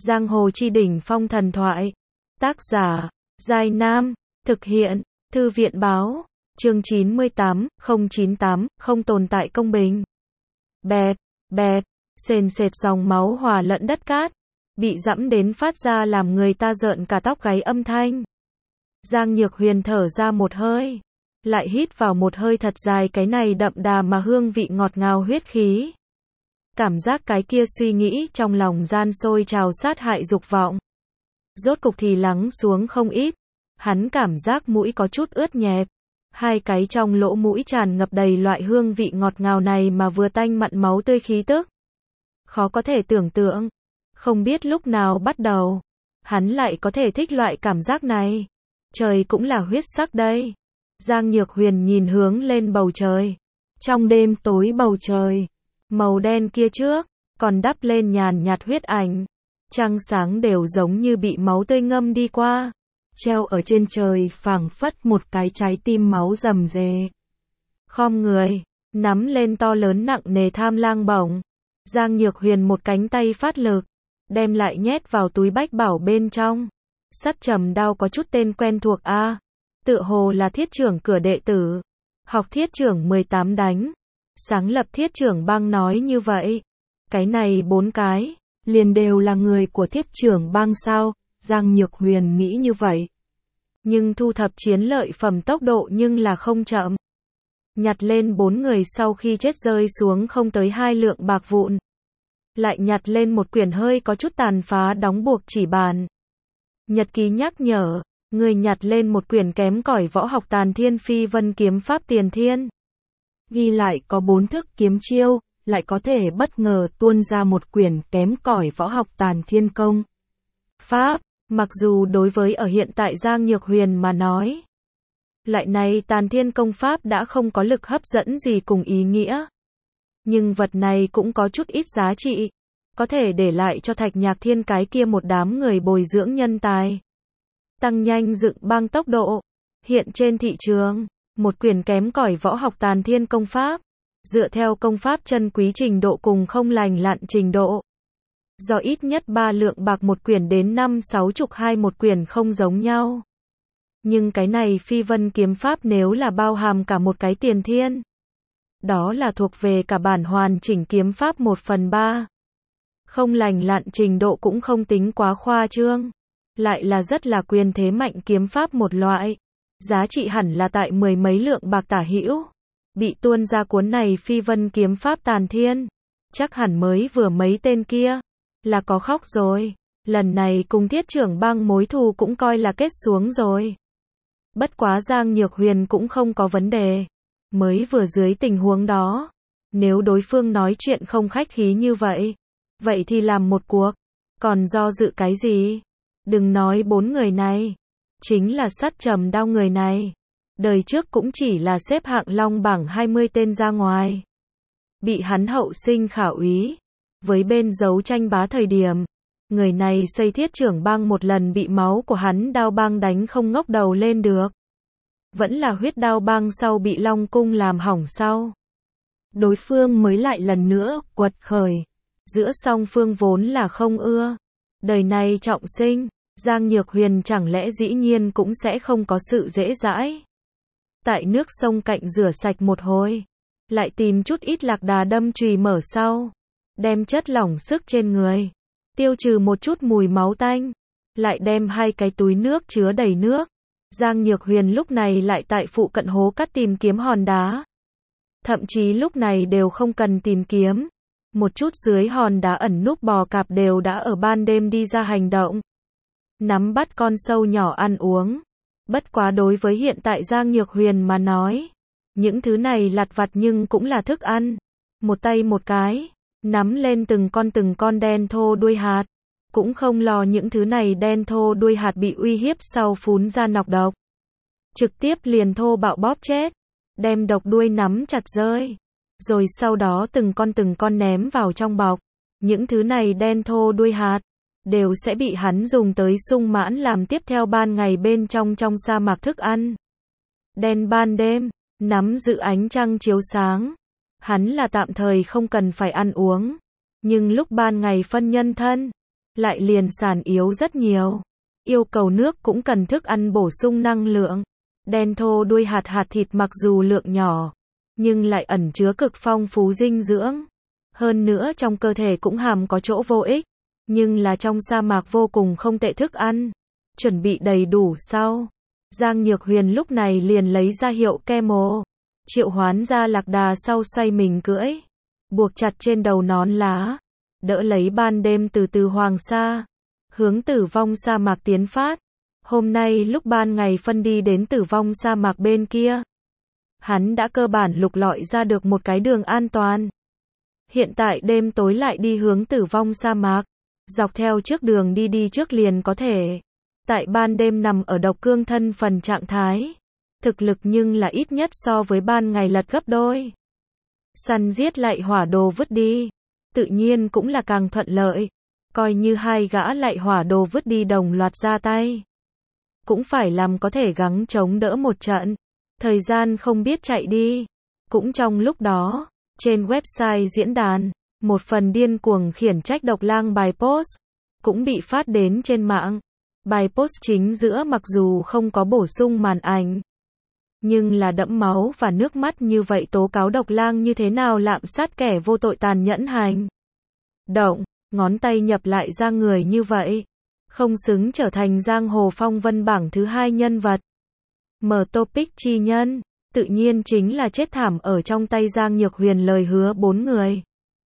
Giang hồ chi đỉnh phong thần thoại. Tác giả, Giai Nam. Thực hiện, Thư viện báo. Chương 98, 098, không tồn tại công bình. Bẹp, bẹp, sền sệt dòng máu hòa lẫn đất cát. Bị dẫm đến phát ra làm người ta rợn cả tóc gáy âm thanh. Giang Nhược Huyền thở ra một hơi. Lại hít vào một hơi thật dài, cái này đậm đà mà hương vị ngọt ngào huyết khí. Cảm giác cái kia suy nghĩ trong lòng gian sôi trào sát hại dục vọng. Rốt cục thì lắng xuống không ít. Hắn cảm giác mũi có chút ướt nhẹp. Hai cái trong lỗ mũi tràn ngập đầy loại hương vị ngọt ngào này mà vừa tanh mặn máu tươi khí tức. Khó có thể tưởng tượng. Không biết lúc nào bắt đầu, hắn lại có thể thích loại cảm giác này. Trời cũng là huyết sắc đây. Giang Nhược Huyền nhìn hướng lên bầu trời. Trong đêm tối bầu trời, màu đen kia trước, còn đắp lên nhàn nhạt huyết ảnh. Trăng sáng đều giống như bị máu tươi ngâm đi qua. Treo ở trên trời phảng phất một cái trái tim máu rầm rề. Khom người, nắm lên to lớn nặng nề tham lang bổng. Giang Nhược Huyền một cánh tay phát lực, đem lại nhét vào túi bách bảo bên trong. Sắt trầm đao có chút tên quen thuộc a, tựa hồ là thiết trưởng cửa đệ tử. Học thiết trưởng 18 đánh. Sáng lập thiết trưởng bang nói như vậy. Cái này 4 cái, liền đều là người của thiết trưởng bang sao? Giang Nhược Huyền nghĩ như vậy. Nhưng thu thập chiến lợi phẩm tốc độ nhưng là không chậm. Nhặt lên 4 người sau khi chết rơi xuống không tới 2 lượng bạc vụn. Lại nhặt lên một quyển hơi có chút tàn phá đóng buộc chỉ bàn. Nhật ký nhắc nhở, người nhặt lên một quyển kém cỏi võ học Tàn Thiên Phi Vân Kiếm Pháp Tiền Thiên. Ghi lại có 4 thức kiếm chiêu, lại có thể bất ngờ tuôn ra một quyển kém cỏi võ học Tàn Thiên Công Pháp. Mặc dù đối với ở hiện tại Giang Nhược Huyền mà nói, loại này Tàn Thiên Công Pháp đã không có lực hấp dẫn gì cùng ý nghĩa. Nhưng vật này cũng có chút ít giá trị, có thể để lại cho Thạch Nhạc Thiên cái kia một đám người bồi dưỡng nhân tài. Tăng nhanh dựng bang tốc độ. Hiện trên thị trường, một quyển kém cỏi võ học Tàn Thiên Công Pháp, dựa theo công pháp chân quý trình độ cùng không lành lặn trình độ. Do ít nhất 3 lượng bạc một quyển đến 5-6 hai một quyển không giống nhau. Nhưng cái này Phi Vân Kiếm Pháp nếu là bao hàm cả một cái Tiền Thiên, đó là thuộc về cả bản hoàn chỉnh kiếm pháp 1/3. Không lành lặn trình độ cũng không tính quá khoa trương. Lại là rất là quyền thế mạnh kiếm pháp một loại. Giá trị hẳn là tại 10 mấy lượng bạc tả hữu. Bị tuôn ra cuốn này Phi Vân Kiếm Pháp Tàn Thiên. Chắc hẳn mới vừa mấy tên kia là có khóc rồi. Lần này cùng thiết trưởng bang mối thù cũng coi là kết xuống rồi. Bất quá Giang Nhược Huyền cũng không có vấn đề. Mới vừa dưới tình huống đó, nếu đối phương nói chuyện không khách khí như vậy, vậy thì làm một cuộc. Còn do dự cái gì? Đừng nói 4 người này, chính là sắt trầm đao người này. Đời trước cũng chỉ là xếp hạng long bảng 20 tên ra ngoài. Bị hắn hậu sinh khảo úy. Với bên đấu tranh bá thời điểm, người này xây thiết trưởng bang một lần bị máu của hắn đao bang đánh không ngóc đầu lên được. Vẫn là huyết đao bang sau bị Long Cung làm hỏng sau. Đối phương mới lại lần nữa quật khởi. Giữa song phương vốn là không ưa. Đời này trọng sinh, Giang Nhược Huyền chẳng lẽ dĩ nhiên cũng sẽ không có sự dễ dãi. Tại nước sông cạnh rửa sạch một hồi, lại tìm chút ít lạc đà đâm chùy mở sau. Đem chất lỏng sức trên người, tiêu trừ một chút mùi máu tanh. Lại đem 2 cái túi nước chứa đầy nước. Giang Nhược Huyền lúc này lại tại phụ cận hố cát tìm kiếm hòn đá. Thậm chí lúc này đều không cần tìm kiếm. Một chút dưới hòn đá ẩn núp bò cạp đều đã ở ban đêm đi ra hành động. Nắm bắt con sâu nhỏ ăn uống. Bất quá đối với hiện tại Giang Nhược Huyền mà nói, những thứ này lặt vặt nhưng cũng là thức ăn. Một tay một cái, nắm lên từng con đen thô đuôi hạt. Cũng không lo những thứ này đen thô đuôi hạt bị uy hiếp sau phún ra nọc độc. Trực tiếp liền thô bạo bóp chết. Đem độc đuôi nắm chặt rơi. Rồi sau đó từng con ném vào trong bọc. Những thứ này đen thô đuôi hạt đều sẽ bị hắn dùng tới sung mãn làm tiếp theo ban ngày bên trong sa mạc thức ăn. Đen ban đêm, nắm giữ ánh trăng chiếu sáng. Hắn là tạm thời không cần phải ăn uống. Nhưng lúc ban ngày phân nhân thân, lại liền sàn yếu rất nhiều. Yêu cầu nước cũng cần thức ăn bổ sung năng lượng. Đen thô đuôi hạt thịt mặc dù lượng nhỏ, nhưng lại ẩn chứa cực phong phú dinh dưỡng. Hơn nữa trong cơ thể cũng hàm có chỗ vô ích, nhưng là trong sa mạc vô cùng không tệ thức ăn. Chuẩn bị đầy đủ sau, Giang Nhược Huyền lúc này liền lấy ra hiệu Camel, triệu hoán ra lạc đà sau xoay mình cưỡi, buộc chặt trên đầu nón lá, đỡ lấy ban đêm từ từ hoàng sa, hướng tử vong sa mạc tiến phát. Hôm nay lúc ban ngày phân đi đến tử vong sa mạc bên kia, hắn đã cơ bản lục lọi ra được một cái đường an toàn. Hiện tại đêm tối lại đi hướng tử vong sa mạc, dọc theo trước đường đi trước liền có thể. Tại ban đêm nằm ở độc cương thân phần trạng thái, thực lực nhưng là ít nhất so với ban ngày lật gấp đôi. Săn giết lại hỏa đồ vứt đi, tự nhiên cũng là càng thuận lợi. Coi như hai gã lại hỏa đồ vứt đi đồng loạt ra tay, cũng phải làm có thể gắng chống đỡ một trận. Thời gian không biết chạy đi. Cũng trong lúc đó, trên website diễn đàn, một phần điên cuồng khiển trách Độc Lang bài post cũng bị phát đến trên mạng. Bài post chính giữa mặc dù không có bổ sung màn ảnh, nhưng là đẫm máu và nước mắt như vậy tố cáo Độc Lang như thế nào lạm sát kẻ vô tội tàn nhẫn hành động, ngón tay nhập lại ra người như vậy, không xứng trở thành giang hồ phong vân bảng thứ 2 nhân vật. Mở topic chi nhân, tự nhiên chính là chết thảm ở trong tay Giang Nhược Huyền lời hứa 4 người.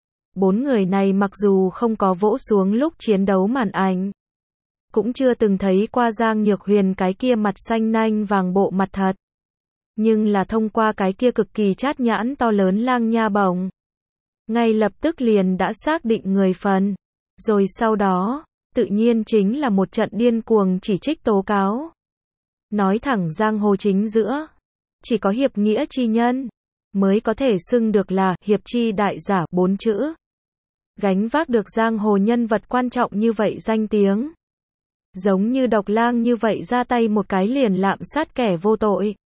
4 người này mặc dù không có vỗ xuống lúc chiến đấu màn ảnh, cũng chưa từng thấy qua Giang Nhược Huyền cái kia mặt xanh nanh vàng bộ mặt thật. Nhưng là thông qua cái kia cực kỳ chát nhãn to lớn lang nha bổng, ngay lập tức liền đã xác định người phần. Rồi sau đó, tự nhiên chính là một trận điên cuồng chỉ trích tố cáo. Nói thẳng giang hồ chính giữa, chỉ có hiệp nghĩa chi nhân mới có thể xưng được là hiệp chi đại giả 4 chữ. Gánh vác được giang hồ nhân vật quan trọng như vậy danh tiếng. Giống như Độc Lang như vậy ra tay một cái liền lạm sát kẻ vô tội,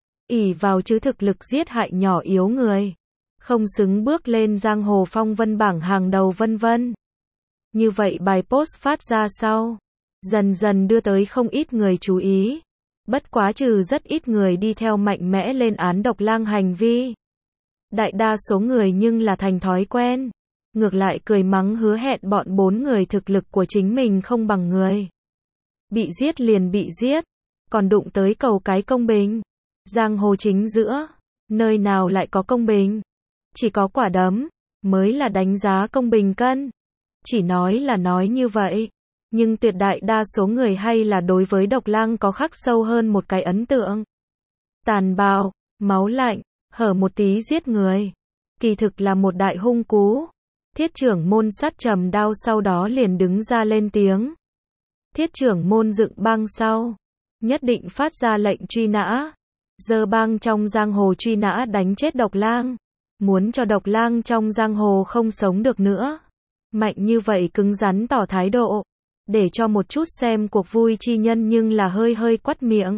ỷ vào chứ thực lực giết hại nhỏ yếu người, không xứng bước lên giang hồ phong vân bảng hàng đầu vân vân. Như vậy bài post phát ra sau, dần dần đưa tới không ít người chú ý. Bất quá trừ rất ít người đi theo mạnh mẽ lên án Độc Lang hành vi, đại đa số người nhưng là thành thói quen, ngược lại cười mắng hứa hẹn bọn 4 người thực lực của chính mình không bằng người. Bị giết liền bị giết, còn đụng tới cầu cái công bình. Giang hồ chính giữa, nơi nào lại có công bình? Chỉ có quả đấm mới là đánh giá công bình cân. Chỉ nói là nói như vậy, nhưng tuyệt đại đa số người hay là đối với Độc Lang có khắc sâu hơn một cái ấn tượng. Tàn bạo, máu lạnh, hở một tí giết người. Kỳ thực là một đại hung cú. Thiết trưởng môn sắt trầm đao sau đó liền đứng ra lên tiếng. Thiết trưởng môn dựng băng sau, nhất định phát ra lệnh truy nã. Giơ băng trong giang hồ truy nã đánh chết Độc Lang. Muốn cho Độc Lang trong giang hồ không sống được nữa. Mạnh như vậy cứng rắn tỏ thái độ, để cho một chút xem cuộc vui chi nhân nhưng là hơi quắt miệng.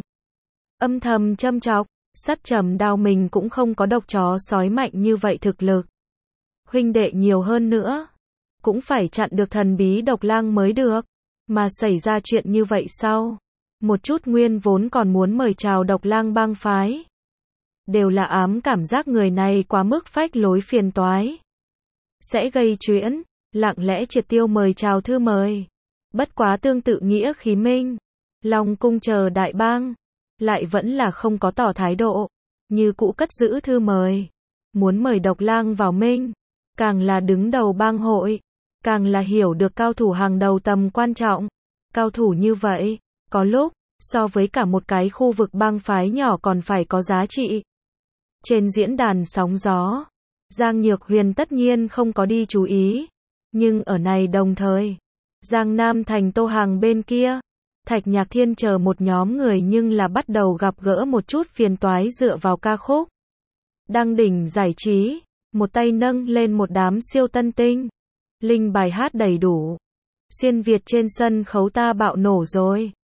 Âm thầm châm chọc, sắt trầm đao mình cũng không có độc chó sói mạnh như vậy thực lực. Huynh đệ nhiều hơn nữa, cũng phải chặn được thần bí Độc Lang mới được. Mà xảy ra chuyện như vậy sau, một chút nguyên vốn còn muốn mời chào Độc Lang bang phái, đều là ám cảm giác người này quá mức phách lối phiền toái, sẽ gây chuyện, lặng lẽ triệt tiêu mời chào thư mời. Bất quá tương tự nghĩa khí minh, Long cung chờ đại bang, lại vẫn là không có tỏ thái độ, như cũ cất giữ thư mời, muốn mời Độc Lang vào minh, càng là đứng đầu bang hội, càng là hiểu được cao thủ hàng đầu tầm quan trọng. Cao thủ như vậy, có lúc, so với cả một cái khu vực bang phái nhỏ còn phải có giá trị. Trên diễn đàn sóng gió, Giang Nhược Huyền tất nhiên không có đi chú ý. Nhưng ở này đồng thời, Giang Nam thành Tô Hàng bên kia, Thạch Nhạc Thiên chờ một nhóm người nhưng là bắt đầu gặp gỡ một chút phiền toái dựa vào ca khúc. Đăng đỉnh giải trí, một tay nâng lên một đám siêu tân tinh. Linh bài hát đầy đủ. Xuyên Việt trên sân khấu ta bạo nổ rồi.